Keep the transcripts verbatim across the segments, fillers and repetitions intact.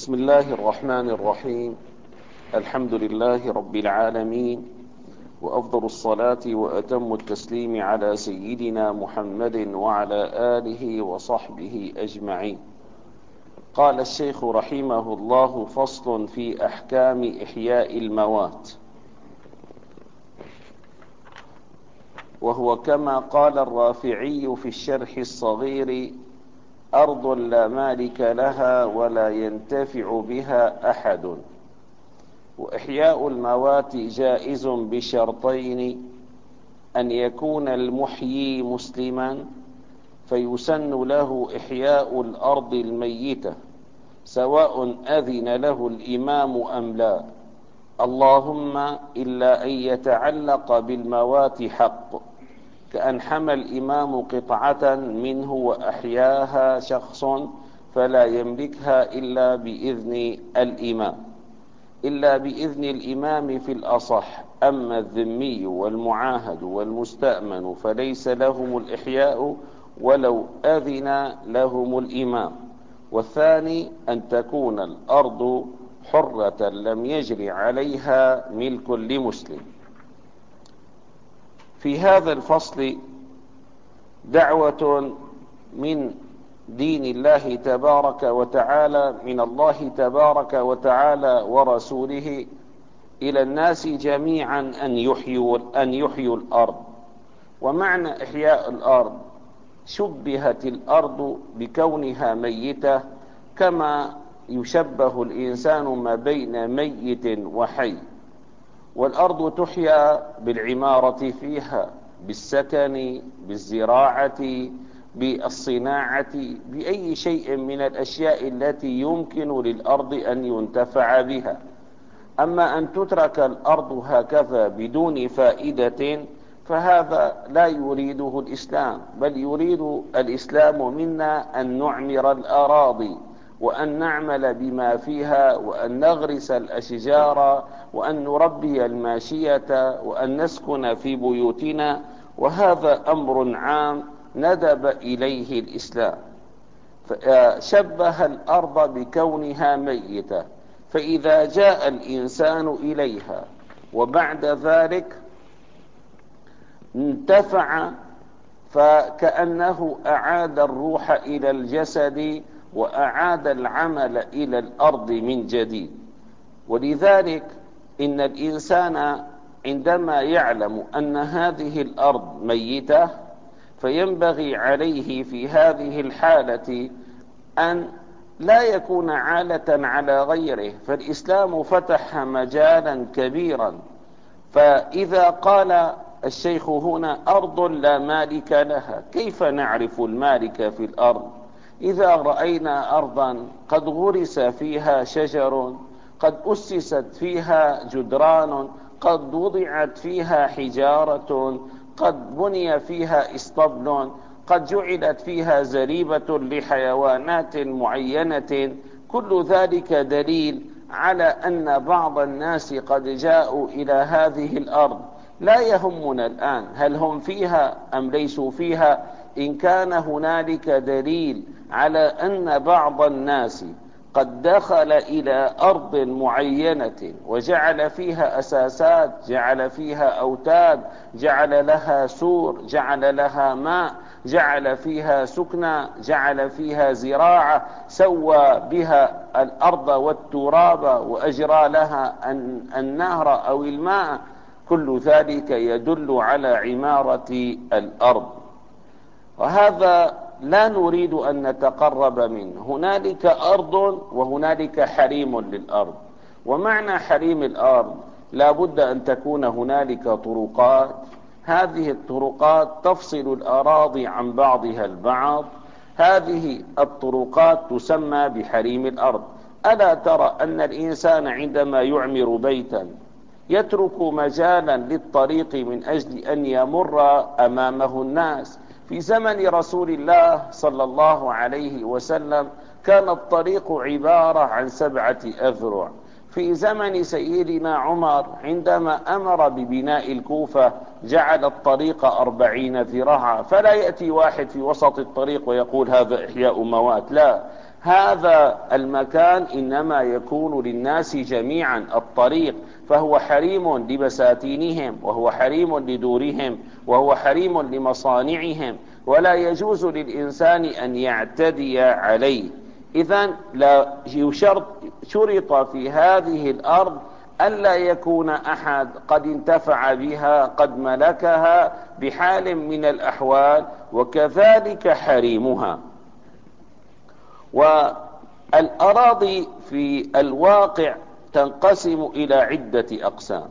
بسم الله الرحمن الرحيم. الحمد لله رب العالمين، وأفضل الصلاة وأتم التسليم على سيدنا محمد وعلى آله وصحبه أجمعين. قال الشيخ رحمه الله: فصل في أحكام إحياء الموات. وهو كما قال الرافعي في الشرح الصغير: أرض لا مالك لها ولا ينتفع بها أحد. وإحياء الموات جائز بشرطين: أن يكون المحيي مسلما فيسن له إحياء الأرض الميتة سواء أذن له الإمام أم لا، اللهم إلا أن يتعلق بالموات حق، كأن حمى الإمام قطعة منه وأحياها شخص فلا يملكها إلا بإذن الإمام إلا بإذن الإمام في الأصح. أما الذمي والمعاهد والمستأمن فليس لهم الإحياء ولو أذن لهم الإمام. والثاني أن تكون الأرض حرة لم يجري عليها ملك لمسلم. في هذا الفصل دعوة من دين الله تبارك وتعالى، من الله تبارك وتعالى ورسوله إلى الناس جميعا أن يحيوا أن يحيوا الأرض. ومعنى إحياء الأرض: شبهت الأرض بكونها ميتة كما يشبه الإنسان ما بين ميت وحي. والأرض تحيا بالعمارة فيها، بالسكن، بالزراعة، بالصناعة، بأي شيء من الأشياء التي يمكن للأرض أن ينتفع بها. أما أن تترك الأرض هكذا بدون فائدة فهذا لا يريده الإسلام، بل يريد الإسلام منا أن نعمر الأراضي وأن نعمل بما فيها، وأن نغرس الأشجار، وأن نربي الماشية، وأن نسكن في بيوتنا. وهذا أمر عام ندب إليه الإسلام. شبه الأرض بكونها ميتة، فإذا جاء الإنسان إليها وبعد ذلك انتفع فكأنه أعاد الروح إلى الجسد وأعاد العمل إلى الأرض من جديد. ولذلك إن الإنسان عندما يعلم أن هذه الأرض ميتة فينبغي عليه في هذه الحالة أن لا يكون عالة على غيره، فالإسلام فتح مجالا كبيرا. فإذا قال الشيخ هنا: أرض لا مالك لها، كيف نعرف المالك في الأرض؟ إذا رأينا أرضا قد غرس فيها شجر، قد أسست فيها جدران، قد وضعت فيها حجارة، قد بني فيها اسطبل، قد جعلت فيها زريبة لحيوانات معينة، كل ذلك دليل على أن بعض الناس قد جاءوا إلى هذه الأرض. لا يهمنا الآن هل هم فيها أم ليسوا فيها، إن كان هنالك دليل على أن بعض الناس قد دخل إلى أرض معينة وجعل فيها أساسات، جعل فيها أوتاد، جعل لها سور، جعل لها ماء، جعل فيها سكنى، جعل فيها زراعة، سوى بها الأرض والتراب وأجرى لها النهر أو الماء، كل ذلك يدل على عمارة الأرض. وهذا لا نريد أن نتقرب منه. هنالك أرض وهنالك حريم للأرض. ومعنى حريم الأرض: لا بد أن تكون هنالك طرقات، هذه الطرقات تفصل الأراضي عن بعضها البعض، هذه الطرقات تسمى بحريم الأرض. ألا ترى أن الإنسان عندما يعمر بيتا يترك مجالا للطريق من أجل أن يمر أمامه الناس؟ في زمن رسول الله صلى الله عليه وسلم كان الطريق عبارة عن سبعة أذرع. في زمن سيدنا عمر عندما أمر ببناء الكوفة جعل الطريق أربعين ذراعا، فلا يأتي واحد في وسط الطريق ويقول هذا إحياء موات، لا، هذا المكان إنما يكون للناس جميعا، الطريق، فهو حريم لبساتينهم، وهو حريم لدورهم، وهو حريم لمصانعهم، ولا يجوز للإنسان أن يعتدي عليه. إذن لا يشرط شرط في هذه الأرض ألا يكون أحد قد انتفع بها قد ملكها بحال من الأحوال، وكذلك حريمها. والأراضي في الواقع تنقسم إلى عدة أقسام.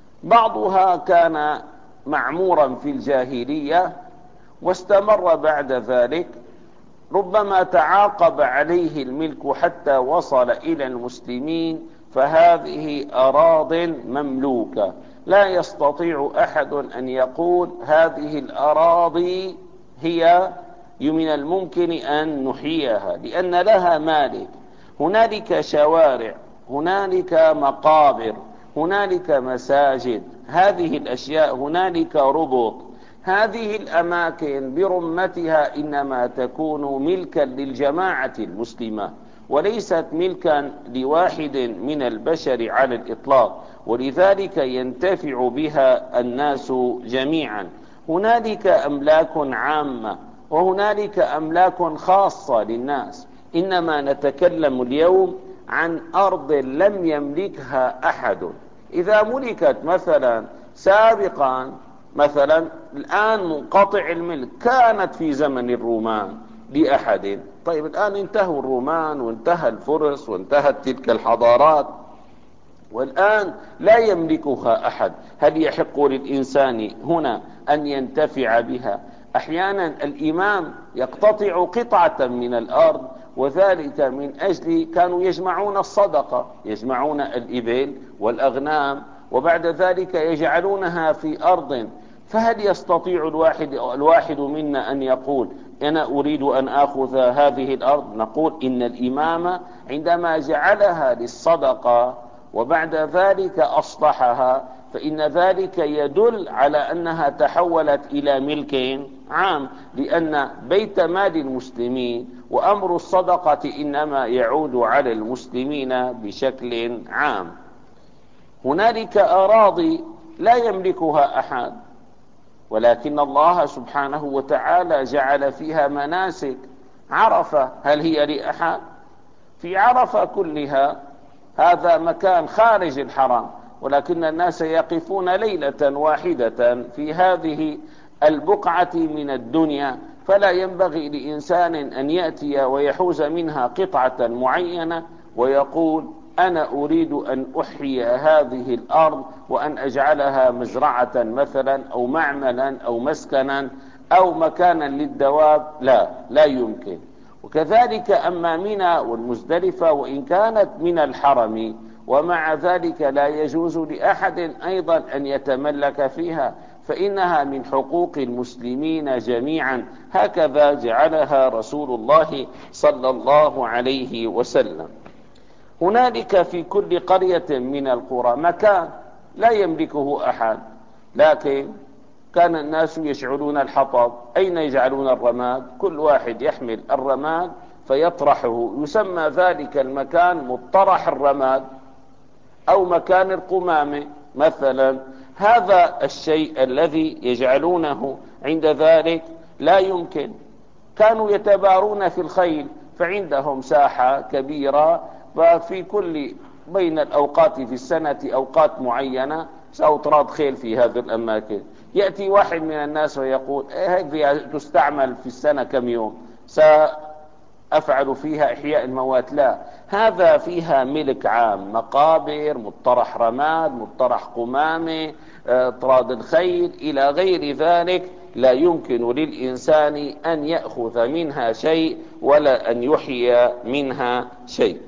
بعضها كان معمورا في الجاهلية واستمر بعد ذلك، ربما تعاقب عليه الملك حتى وصل إلى المسلمين، فهذه أراض مملوكة لا يستطيع أحد أن يقول هذه الأراضي هي من الممكن أن نحييها، لأن لها مالك. هنالك شوارع، هنالك مقابر، هنالك مساجد، هذه الأشياء، هنالك ربط. هذه الأماكن برمتها إنما تكون ملكا للجماعة المسلمة، وليست ملكا لواحد من البشر على الإطلاق، ولذلك ينتفع بها الناس جميعا. هنالك أملاك عامة وهنالك أملاك خاصة للناس، إنما نتكلم اليوم عن أرض لم يملكها أحد. إذا ملكت مثلا سابقا، مثلا الآن منقطع الملك، كانت في زمن الرومان لأحد، طيب الآن انتهوا الرومان وانتهى الفرس وانتهت تلك الحضارات، والآن لا يملكها أحد، هل يحق للإنسان هنا أن ينتفع بها؟ أحيانا الإمام يقتطع قطعة من الأرض، وذلك من أجل كانوا يجمعون الصدقة، يجمعون الإبل والأغنام، وبعد ذلك يجعلونها في أرض. فهل يستطيع الواحد, الواحد منا أن يقول أنا أريد أن أخذ هذه الأرض؟ نقول إن الإمام عندما جعلها للصدقة وبعد ذلك أصلحها، فإن ذلك يدل على أنها تحولت إلى ملك عام، لأن بيت مال المسلمين وأمر الصدقة إنما يعود على المسلمين بشكل عام. هنالك أراضي لا يملكها أحد، ولكن الله سبحانه وتعالى جعل فيها مناسك. عرفة هل هي لأحد؟ في عرفة كلها هذا مكان خارج الحرم، ولكن الناس يقفون ليلة واحدة في هذه البقعة من الدنيا، فلا ينبغي لإنسان أن يأتي ويحوز منها قطعة معينة ويقول أنا أريد أن أحيي هذه الأرض وأن أجعلها مزرعة مثلا أو معملا أو مسكنا أو مكانا للدواب. لا لا يمكن. وكذلك أما منى والمزدلفة وإن كانت من الحرم، ومع ذلك لا يجوز لأحد أيضا أن يتملك فيها، فإنها من حقوق المسلمين جميعا، هكذا جعلها رسول الله صلى الله عليه وسلم. هنالك في كل قرية من القرى مكان لا يملكه أحد، لكن كان الناس يشعلون الحطب. أين يجعلون الرماد؟ كل واحد يحمل الرماد فيطرحه، يسمى ذلك المكان مطرح الرماد أو مكان القمامة مثلا. هذا الشيء الذي يجعلونه عند ذلك لا يمكن. كانوا يتبارون في الخيل، فعندهم ساحة كبيرة، وفي كل بين الأوقات في السنة أوقات معينة سأطراد خيل في هذه الأماكن. يأتي واحد من الناس ويقول هذه تستعمل في السنة كم يوم، سأفعل فيها إحياء الموات. لا، هذا فيها ملك عام، مقابر، مطرح رماد، مطرح قمامة، طراد الخيل إلى غير ذلك. لا يمكن للإنسان أن يأخذ منها شيء ولا أن يحيي منها شيء.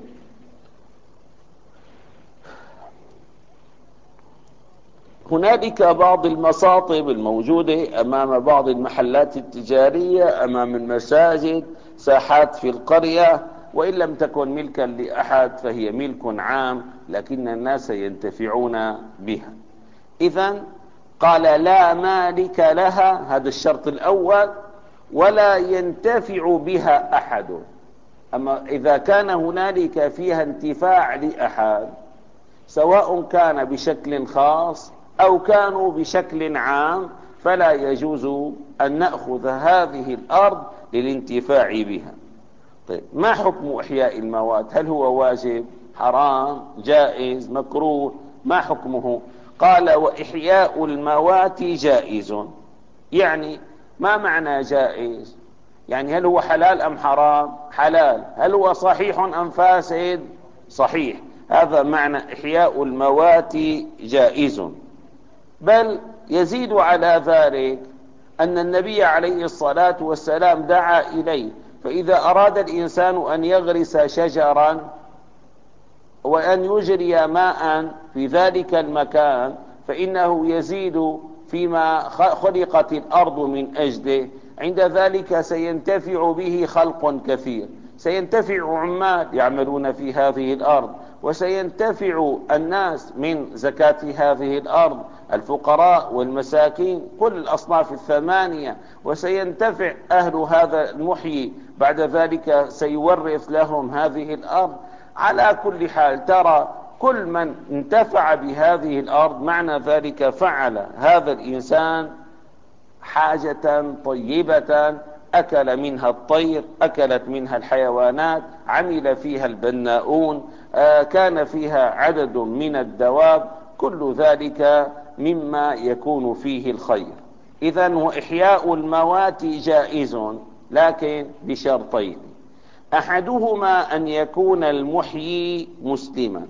هنالك بعض المصاطب الموجودة أمام بعض المحلات التجارية، أمام المساجد، ساحات في القرية، وإن لم تكن ملكا لأحد فهي ملك عام، لكن الناس ينتفعون بها. إذن قال لا مالك لها، هذا الشرط الأول، ولا ينتفع بها أحد. أما إذا كان هنالك فيها انتفاع لأحد سواء كان بشكل خاص أو كانوا بشكل عام فلا يجوز أن نأخذ هذه الأرض للانتفاع بها. طيب، ما حكم إحياء الموات؟ هل هو واجب، حرام، جائز، مكروه؟ ما حكمه؟ قال: وإحياء الموات جائز. يعني ما معنى جائز؟ يعني هل هو حلال أم حرام؟ حلال. هل هو صحيح أم فاسد؟ صحيح. هذا معنى إحياء الموات جائز. بل يزيد على ذلك أن النبي عليه الصلاة والسلام دعا إليه، فإذا أراد الإنسان أن يغرس شجرا وأن يجري ماء في ذلك المكان فإنه يزيد فيما خلقت الأرض من أجله، عند ذلك سينتفع به خلق كثير، سينتفع عمال يعملون في هذه الأرض، وسينتفع الناس من زكاة هذه الأرض، الفقراء والمساكين، كل الأصناف الثمانية، وسينتفع أهل هذا المحيي، بعد ذلك سيورث لهم هذه الأرض. على كل حال ترى كل من انتفع بهذه الأرض معنى ذلك فعل هذا الإنسان حاجة طيبة، أكل منها الطير، أكلت منها الحيوانات، عمل فيها البناؤون، كان فيها عدد من الدواب، كل ذلك مما يكون فيه الخير. إذن وإحياء الموات جائز، لكن بشرطين: أحدهما أن يكون المحيي مسلما.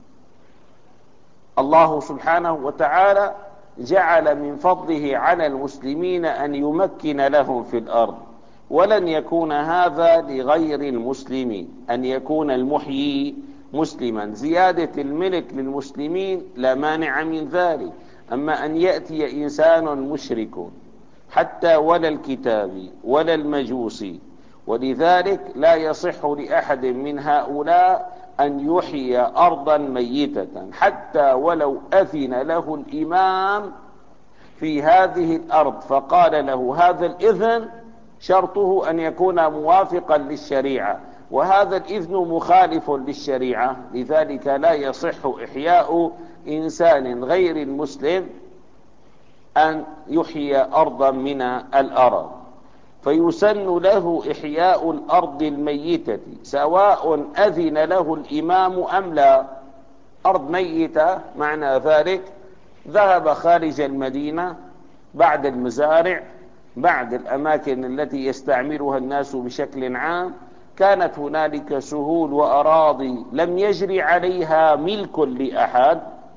الله سبحانه وتعالى جعل من فضله على المسلمين أن يمكن لهم في الأرض، ولن يكون هذا لغير المسلمين، أن يكون المحيي مسلما. زيادة الملك للمسلمين لا مانع من ذلك، أما أن يأتي إنسان مشرك حتى ولا الكتاب ولا المجوسي، ولذلك لا يصح لأحد من هؤلاء أن يحيي أرضا ميتة حتى ولو أذن له الإمام في هذه الأرض فقال له هذا الإذن شرطه أن يكون موافقا للشريعة، وهذا الإذن مخالف للشريعة، لذلك لا يصح إحياء إنسان غير المسلم أن يحيي أرضا من الأرض. فيسن له إحياء الأرض الميتة سواء أذن له الإمام أم لا. أرض ميتة معنى ذلك ذهب خارج المدينة، بعد المزارع، بعد الأماكن التي يستعملها الناس بشكل عام، كانت هنالك سهول وأراضي لم يجري عليها ملك لأحد،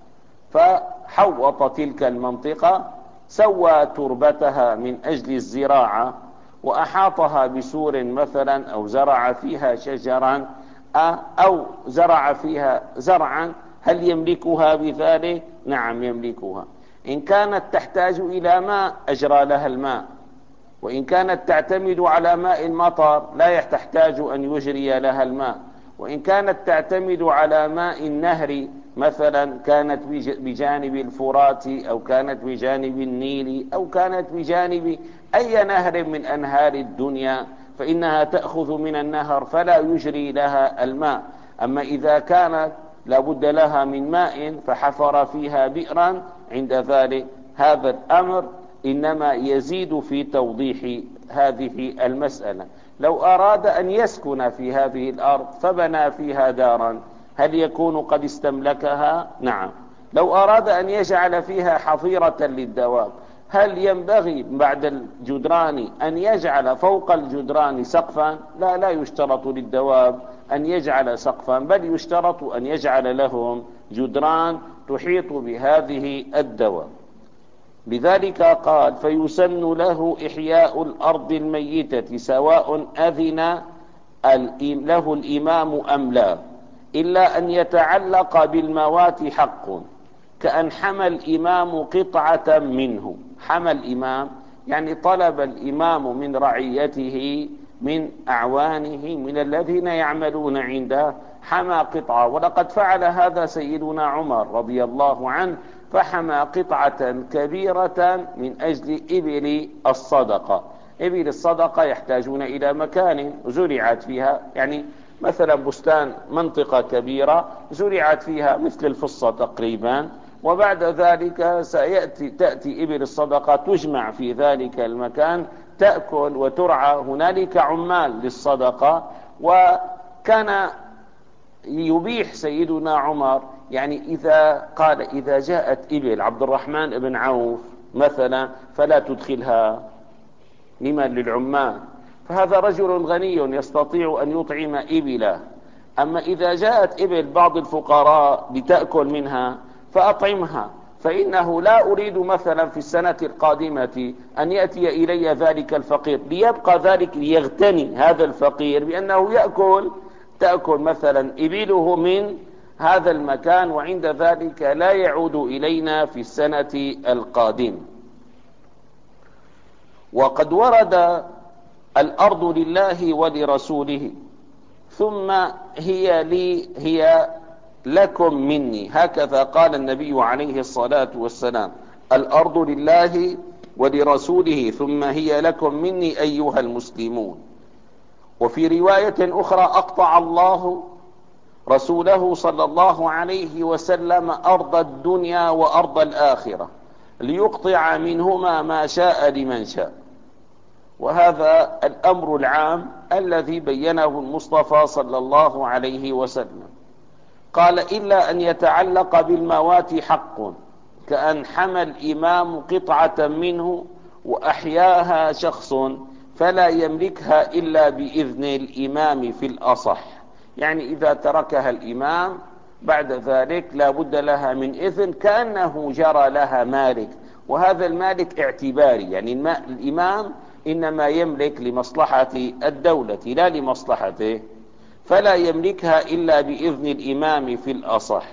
فحوط تلك المنطقة، سوى تربتها من أجل الزراعة، وأحاطها بسور مثلا، أو زرع فيها شجرا، أو زرع فيها زرعا. هل يملكها بذلك؟ نعم يملكها. إن كانت تحتاج إلى ماء أجرى لها الماء، وإن كانت تعتمد على ماء المطر لا تحتاج أن يجري لها الماء، وإن كانت تعتمد على ماء النهر مثلا، كانت بجانب الفرات أو كانت بجانب النيل أو كانت بجانب أي نهر من أنهار الدنيا، فإنها تأخذ من النهر فلا يجري لها الماء. أما إذا كانت لابد لها من ماء فحفر فيها بئرا، عند ذلك هذا الأمر إنما يزيد في توضيح هذه المسألة. لو أراد أن يسكن في هذه الأرض فبنى فيها دارا، هل يكون قد استملكها؟ نعم. لو أراد أن يجعل فيها حظيرة للدواب، هل ينبغي بعد الجدران أن يجعل فوق الجدران سقفا؟ لا، لا يشترط للدواب أن يجعل سقفا، بل يشترط أن يجعل لهم جدران تحيط بهذه الدواب. لذلك قال: فيسن له إحياء الأرض الميتة سواء أذن له الإمام أم لا، إلا أن يتعلق بالموات حق، كأن حمى الإمام قطعة منه. حمى الإمام يعني طلب الإمام من رعيته، من أعوانه، من الذين يعملون عنده، حمى قطعة. ولقد فعل هذا سيدنا عمر رضي الله عنه، فحمى قطعة كبيرة من أجل إبل الصدقة. إبل الصدقة يحتاجون إلى مكان زرعت فيها، يعني مثلا بستان منطقة كبيرة زرعت فيها مثل الفصة تقريبا، وبعد ذلك سيأتي تأتي إبل الصدقة تجمع في ذلك المكان تأكل وترعى، هنالك عمال للصدقة. وكان يبيح سيدنا عمر، يعني إذا قال إذا جاءت إبل عبد الرحمن بن عوف مثلا فلا تدخلها، لمن؟ للعمال، فهذا رجل غني يستطيع أن يطعم إبله. أما إذا جاءت إبل بعض الفقراء لتأكل منها فأطعمها، فإنه لا أريد مثلا في السنة القادمة أن يأتي إلي ذلك الفقير ليبقى ذلك ليغتني هذا الفقير بأنه يأكل تأكل مثلا إبله من هذا المكان، وعند ذلك لا يعود إلينا في السنة القادمة. وقد ورد الأرض لله ولرسوله ثم هي لي هي لكم مني، هكذا قال النبي عليه الصلاة والسلام: الأرض لله ولرسوله ثم هي لكم مني أيها المسلمون. وفي رواية أخرى: أقطع الله رسوله صلى الله عليه وسلم أرض الدنيا وأرض الآخرة ليقطع منهما ما شاء لمن شاء. وهذا الأمر العام الذي بينه المصطفى صلى الله عليه وسلم. قال: إلا أن يتعلق بالموات حق، كأن حمى الإمام قطعة منه وأحياها شخص فلا يملكها إلا بإذن الإمام في الأصح، يعني إذا تركها الإمام بعد ذلك لا بد لها من إذن، كأنه جرى لها مالك، وهذا المالك اعتباري، يعني الإمام إنما يملك لمصلحة الدولة لا لمصلحته، فلا يملكها إلا بإذن الإمام في الأصح.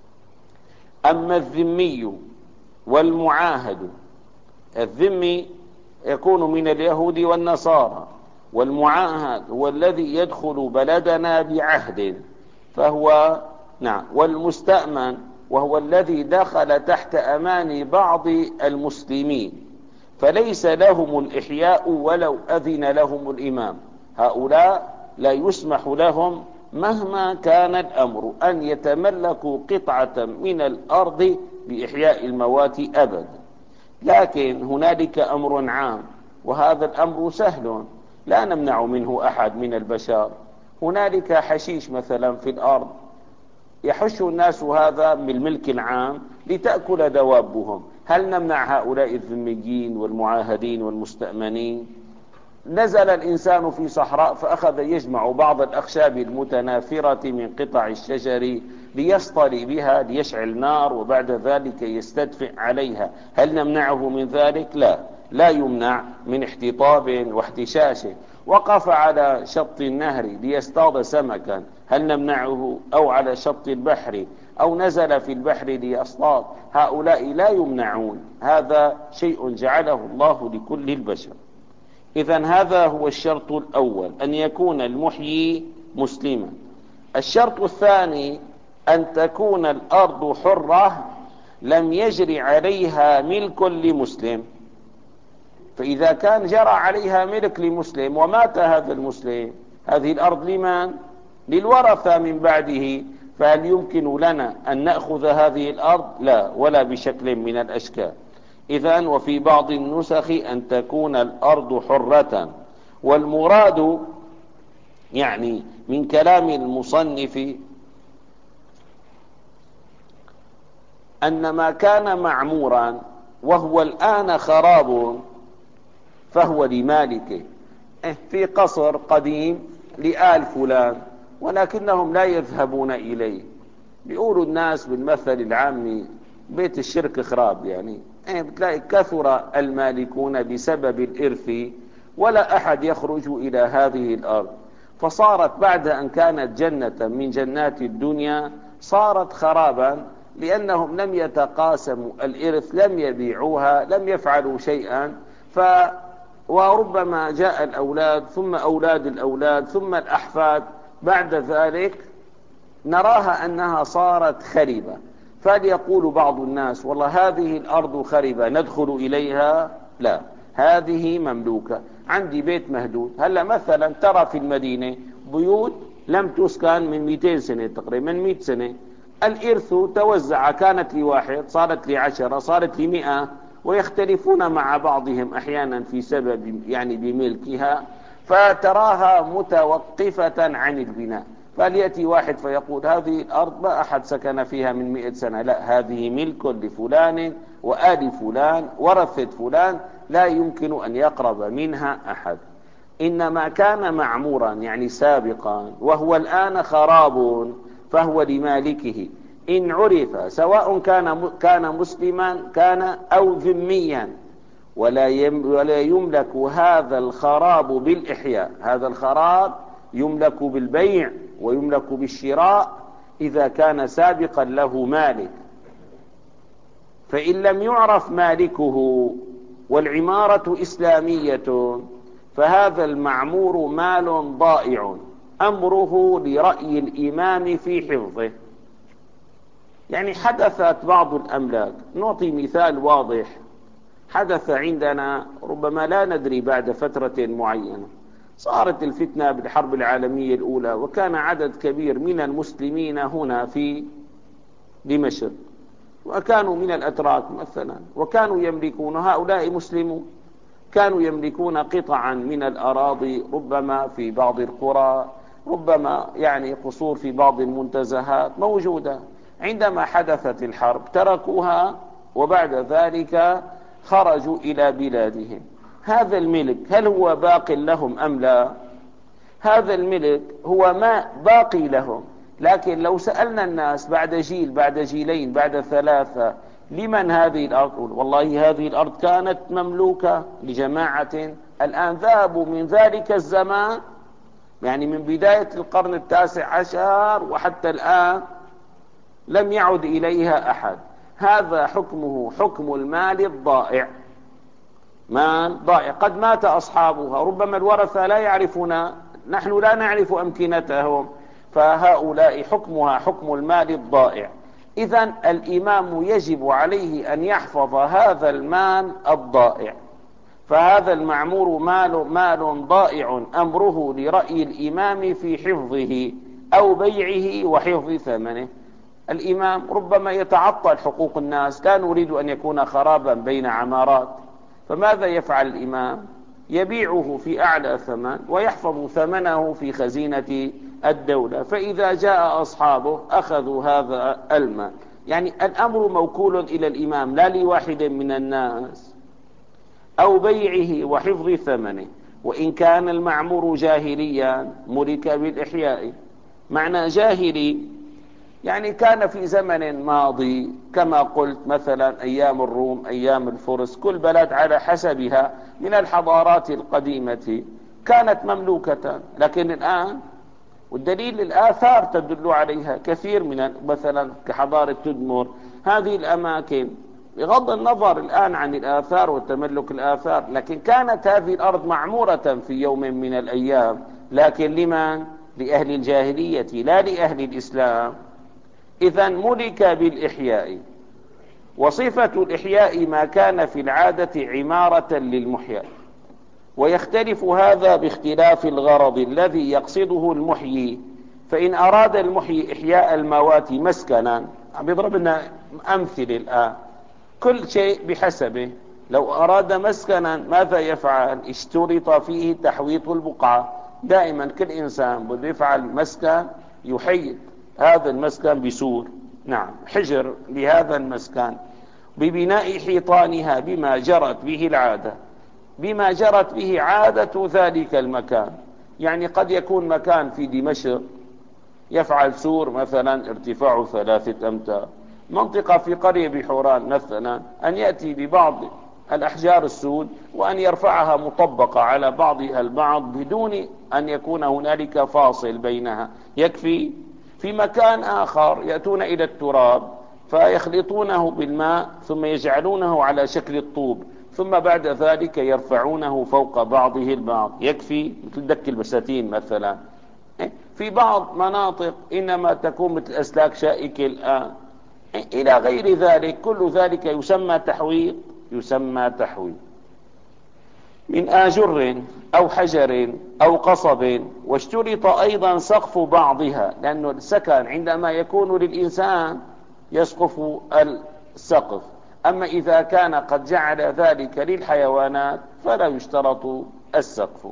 أما الذمي والمعاهد، الذمي يكون من اليهود والنصارى، والمعاهد هو الذي يدخل بلدنا بعهد فهو نعم، والمستأمن وهو الذي دخل تحت أمان بعض المسلمين فليس لهم الإحياء ولو أذن لهم الإمام، هؤلاء لا يسمح لهم مهما كان الأمر أن يتملكوا قطعة من الأرض بإحياء الموات أبدا. لكن هنالك أمر عام، وهذا الأمر سهل لا نمنع منه أحد من البشر. هنالك حشيش مثلا في الأرض يحش الناس هذا بالملك العام لتأكل دوابهم، هل نمنع هؤلاء الذميين والمعاهدين والمستأمنين؟ نزل الإنسان في صحراء فأخذ يجمع بعض الأخشاب المتناثرة من قطع الشجر ليصطلي بها ليشعل نار وبعد ذلك يستدفئ عليها، هل نمنعه من ذلك؟ لا، لا يمنع من احتطاب واحتشاش. وقف على شط النهر ليصطاد سمكا، هل نمنعه؟ أو على شط البحر أو نزل في البحر ليصطاد، هؤلاء لا يمنعون، هذا شيء جعله الله لكل البشر. إذن هذا هو الشرط الأول، أن يكون المحيي مسلما. الشرط الثاني أن تكون الأرض حرة لم يجري عليها ملك لمسلم، فإذا كان جرى عليها ملك لمسلم ومات هذا المسلم، هذه الأرض لمن؟ للورثة من بعده، فهل يمكن لنا أن نأخذ هذه الأرض؟ لا، ولا بشكل من الأشكال. إذن وفي بعض النسخ أن تكون الأرض حرة، والمراد يعني من كلام المصنف أن ما كان معمورا وهو الآن خراب فهو لمالكه. في قصر قديم لآل فلان ولكنهم لا يذهبون إليه، بيقولوا الناس بالمثل العامي بيت الشرك خراب، يعني بتلاقي كثر المالكون بسبب الإرث ولا أحد يخرج إلى هذه الأرض، فصارت بعد أن كانت جنة من جنات الدنيا صارت خرابا، لأنهم لم يتقاسموا الإرث، لم يبيعوها، لم يفعلوا شيئا. ف وربما جاء الأولاد ثم أولاد الأولاد ثم الأحفاد، بعد ذلك نراها أنها صارت خربة، فليقول بعض الناس والله هذه الأرض خربة ندخل إليها، لا، هذه مملوكة. عندي بيت مهدود. هلا مثلا ترى في المدينة بيوت لم تسكن من مئتين سنة تقريبا، من مئة سنة. الإرث توزع، كانت لواحد صارت لعشرة صارت لمئة، ويختلفون مع بعضهم أحيانا في سبب يعني بملكها، فتراها متوقفة عن البناء. فليأتي واحد فيقول هذه الأرض ما أحد سكن فيها من مئة سنة، لا، هذه ملك لفلان وآل فلان ورثة فلان، لا يمكن أن يقرب منها أحد. إنما كان معمورا يعني سابقا وهو الآن خراب فهو لمالكه إن عرف، سواء كان كان مسلما كان أو ذميا، ولا ولا يملك هذا الخراب بالإحياء. هذا الخراب يملك بالبيع ويملك بالشراء إذا كان سابقا له مالك. فإن لم يعرف مالكه والعمارة إسلامية فهذا المعمور مال ضائع أمره لرأي الإمام في حفظه. يعني حدثت بعض الأملاك، نعطي مثال واضح. حدث عندنا ربما لا ندري بعد فترة معينة صارت الفتنة بالحرب العالمية الأولى، وكان عدد كبير من المسلمين هنا في دمشق، وكانوا من الأتراك مثلا، وكانوا يملكون، هؤلاء مسلمون، كانوا يملكون قطعا من الأراضي ربما في بعض القرى، ربما يعني قصور في بعض المنتزهات موجودة. عندما حدثت الحرب تركوها، وبعد ذلك خرجوا إلى بلادهم. هذا الملك هل هو باق لهم أم لا؟ هذا الملك هو ما باقي لهم، لكن لو سألنا الناس بعد جيل بعد جيلين بعد ثلاثة لمن هذه الأرض؟ والله هذه الأرض كانت مملوكة لجماعة، الآن ذهبوا من ذلك الزمان، يعني من بداية القرن التاسع عشر وحتى الآن لم يعد إليها أحد. هذا حكمه حكم المال الضائع، مال ضائع قد مات أصحابها، ربما الورثة لا يعرفون، نحن لا نعرف أمكنتهم، فهؤلاء حكمها حكم المال الضائع. إذن الإمام يجب عليه أن يحفظ هذا المال الضائع. فهذا المعمور مال مال ضائع أمره لرأي الإمام في حفظه أو بيعه وحفظ ثمنه. الإمام ربما يتعطل حقوق الناس، لا نريد أن يكون خرابا بين عمارات، فماذا يفعل الإمام؟ يبيعه في أعلى ثمن ويحفظ ثمنه في خزينة الدولة، فإذا جاء أصحابه أخذوا هذا المال. يعني الأمر موكول إلى الإمام لا لواحد من الناس. أو بيعه وحفظ ثمنه. وإن كان المعمور جاهليا ملك بالإحياء. معنى جاهلي يعني كان في زمن ماضي كما قلت، مثلا أيام الروم، أيام الفرس، كل بلد على حسبها من الحضارات القديمة كانت مملوكة. لكن الآن، والدليل الآثار تدل عليها كثير، من مثلا كحضارة تدمر، هذه الأماكن بغض النظر الآن عن الآثار وتملك الآثار، لكن كانت هذه الأرض معمورة في يوم من الأيام، لكن لمن؟ لأهل الجاهلية لا لأهل الإسلام. إذن ملك بالإحياء. وصفة الإحياء ما كان في العادة عمارة للمحيا، ويختلف هذا باختلاف الغرض الذي يقصده المحيي. فإن أراد المحيي إحياء الموات مسكنا، بيضرب لنا أمثل الآن، كل شيء بحسبه. لو أراد مسكنا ماذا يفعل؟ اشترط فيه تحويط البقعة. دائما كل إنسان بده يفعل مسكن يحيط هذا المسكن بسور، نعم، حجر لهذا المسكن، ببناء حيطانها بما جرت به العادة، بما جرت به عادة ذلك المكان. يعني قد يكون مكان في دمشق يفعل سور مثلا ارتفاعه ثلاثة أمتار، منطقة في قرية بحوران مثلا أن يأتي ببعض الأحجار السود وأن يرفعها مطبقة على بعضها البعض بدون أن يكون هنالك فاصل بينها، يكفي. في مكان آخر يأتون إلى التراب فيخلطونه بالماء ثم يجعلونه على شكل الطوب، ثم بعد ذلك يرفعونه فوق بعضه البعض، يكفي، مثل دك البساتين مثلا. في بعض مناطق إنما تكون مثل أسلاك شائكة الآن إلى غير ذلك، كل ذلك يسمى تحويط، يسمى تحويط. من آجر أو حجر أو قصب، واشترط أيضا سقف بعضها، لأن السكن عندما يكون للإنسان يسقف السقف، أما إذا كان قد جعل ذلك للحيوانات فلا يشترط السقف.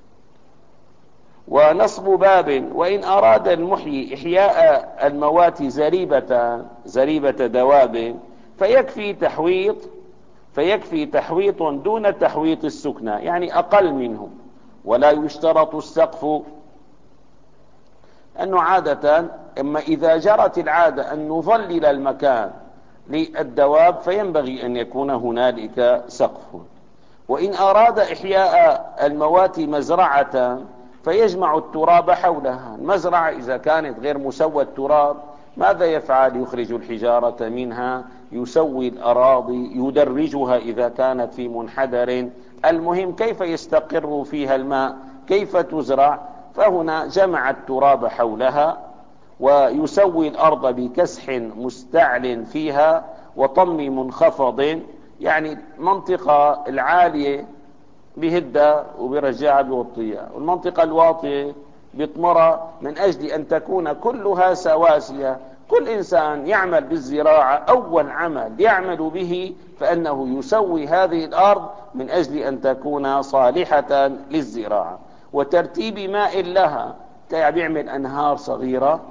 ونصب باب، وإن أراد المحيي إحياء الموات زريبة زريبة دواب فيكفي تحويط فيكفي تحويط دون تحويط السكنى، يعني أقل منه، ولا يشترط السقف. أنه عادة أما إذا جرت العادة أن نظلل المكان للدواب فينبغي أن يكون هنالك سقف. وإن أراد إحياء الموات مزرعة فيجمع التراب حولها. المزرعة إذا كانت غير مسوى التراب ماذا يفعل؟ يخرج الحجارة منها، يسوي الأراضي، يدرجها إذا كانت في منحدر، المهم كيف يستقر فيها الماء، كيف تزرع. فهنا جمع التراب حولها ويسوي الأرض بكسح مستعل فيها وطم منخفض، يعني منطقة العالية بهدة وبرجعها بوطيها، والمنطقة الواطية بيطمرها، من أجل أن تكون كلها سواسية. كل إنسان يعمل بالزراعة أول عمل يعمل به فأنه يسوي هذه الأرض من أجل أن تكون صالحة للزراعة، وترتيب ماء لها. بيعمل أنهار صغيرة،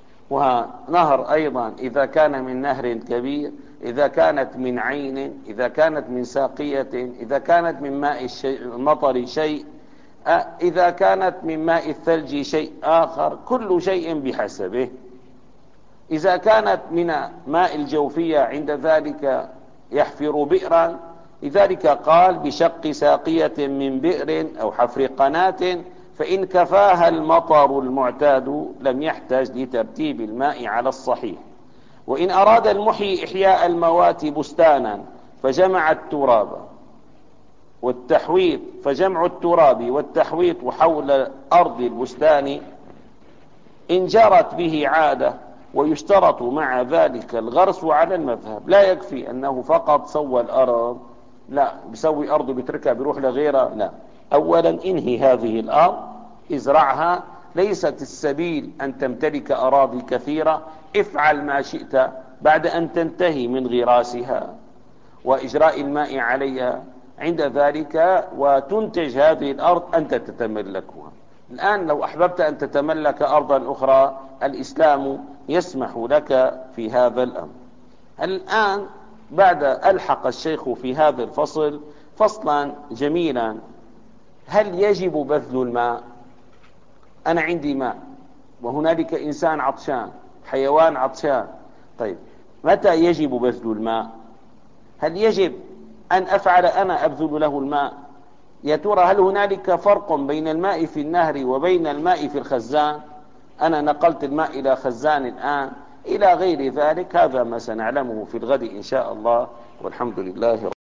ونهر أيضا إذا كان من نهر كبير، إذا كانت من عين، إذا كانت من ساقية، إذا كانت من ماء المطر شيء، إذا كانت من ماء الثلج شيء آخر، كل شيء بحسبه. إذا كانت من ماء الجوفية عند ذلك يحفر بئرا، لذلك قال بشق ساقية من بئر أو حفر قناة، فإن كفاها المطر المعتاد لم يحتاج لترتيب الماء على الصحيح. وإن أراد المحيي إحياء الموات بستانا فجمع التراب والتحويط فجمع التراب والتحويط حول أرض البستان إن جرت به عادة، ويشترط مع ذلك الغرس على المذهب. لا يكفي أنه فقط سوى الأرض، لا، بيسوي أرض بتركها بيروح لغيرها، لا. أولا انهي هذه الأرض، ازرعها، ليست السبيل أن تمتلك أراضي كثيرة، افعل ما شئت بعد أن تنتهي من غراسها وإجراء الماء عليها، عند ذلك وتنتج هذه الأرض أنت تتملكها. الآن لو أحببت أن تتملك أرضا أخرى الإسلام يسمح لك في هذا الأمر. الآن بعد ألحق الشيخ في هذا الفصل فصلا جميلا: هل يجب بذل الماء؟ أنا عندي ماء وهنالك إنسان عطشان، حيوان عطشان، طيب متى يجب بذل الماء؟ هل يجب أن أفعل أنا أبذل له الماء؟ يا ترى هل هنالك فرق بين الماء في النهر وبين الماء في الخزان؟ أنا نقلت الماء إلى خزان الآن إلى غير ذلك، هذا ما سنعلمه في الغد إن شاء الله، والحمد لله رب